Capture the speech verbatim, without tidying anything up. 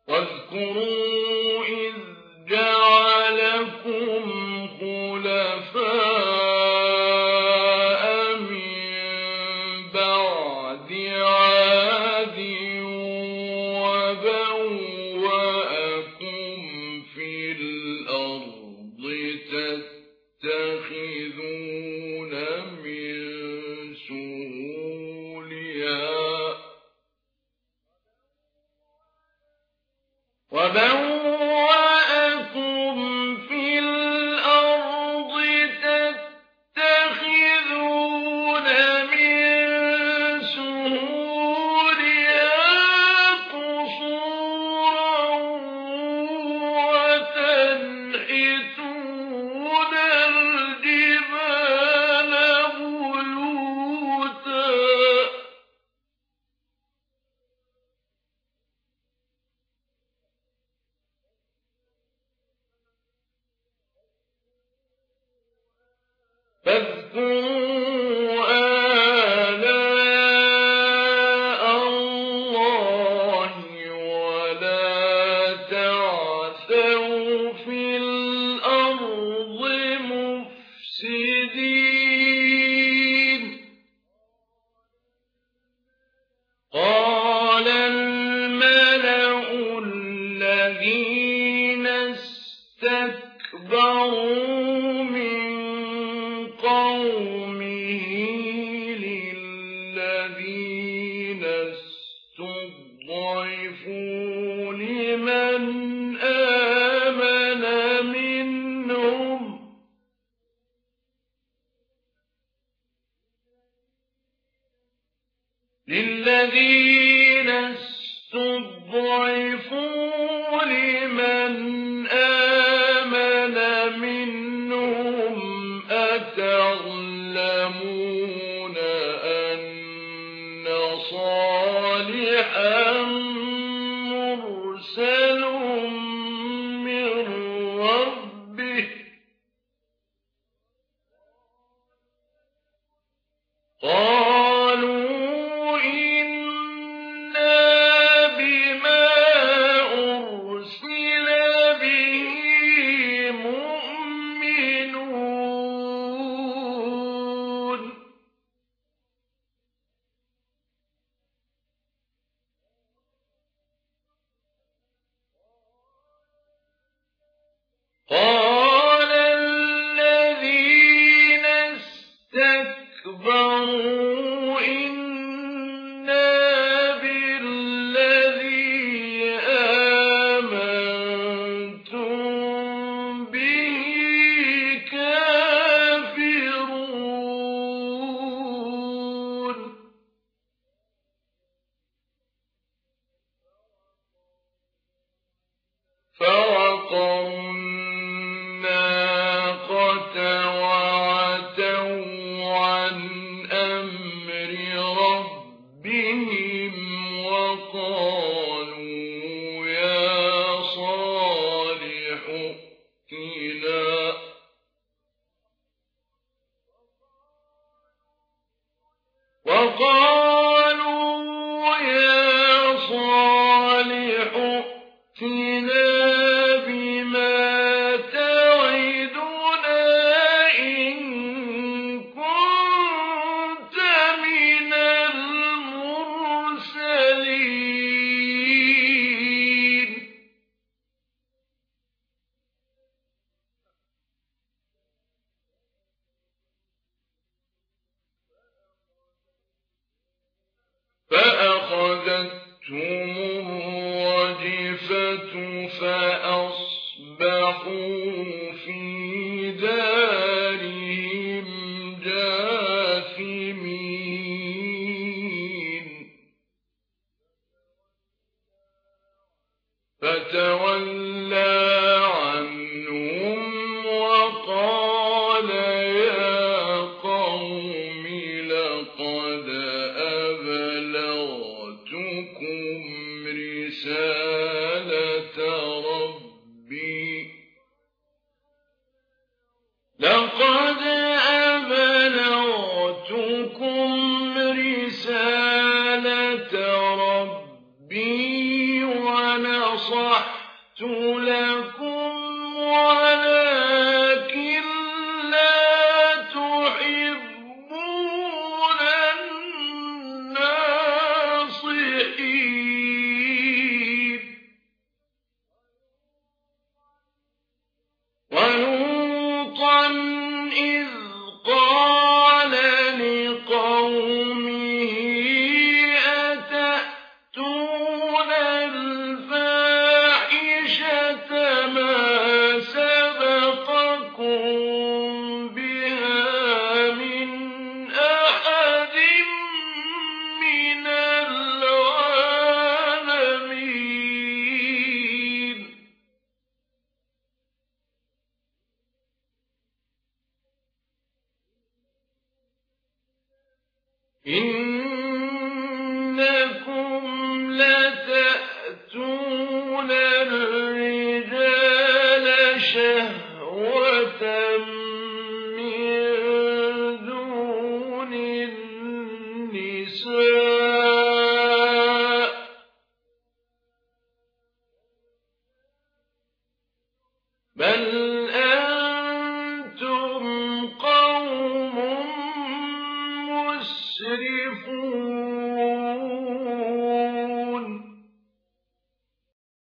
واذكروا إذ جعلكم خلفاء من بعد عاد وبوأكم في الأرض تتخذون من سهولها وبوأكم في الأرض تتخذون من سهولها قصورا وتنحتون الجبال بيوتا فاذكروا آلاء الله ولا تعثوا في الأرض مفسدين. قال الملأ الذين استكبروا من قومه للذين استضعفوا لمن آمن منهم للذين استضعفوا لمن آمن منهم أتعلمون أن صالحا مرسل من ربه قالوا إنا بما أرسل به مؤمنون. قال الذين استكبروا إنا بالذي آمنتم به كافرون. فعقروا الناقة وعتوا عن أمر ربهم وقالوا يا صالح ائتنا وقالوا يا صالح ائتنا بما تعدنا إن كنت من المرسلين. فأخذتهم الرجفة فأصبحوا في دارهم جاثمين. فتولى عنهم وقال يا قوم لقد أبلغتكم رسالة ربي لكم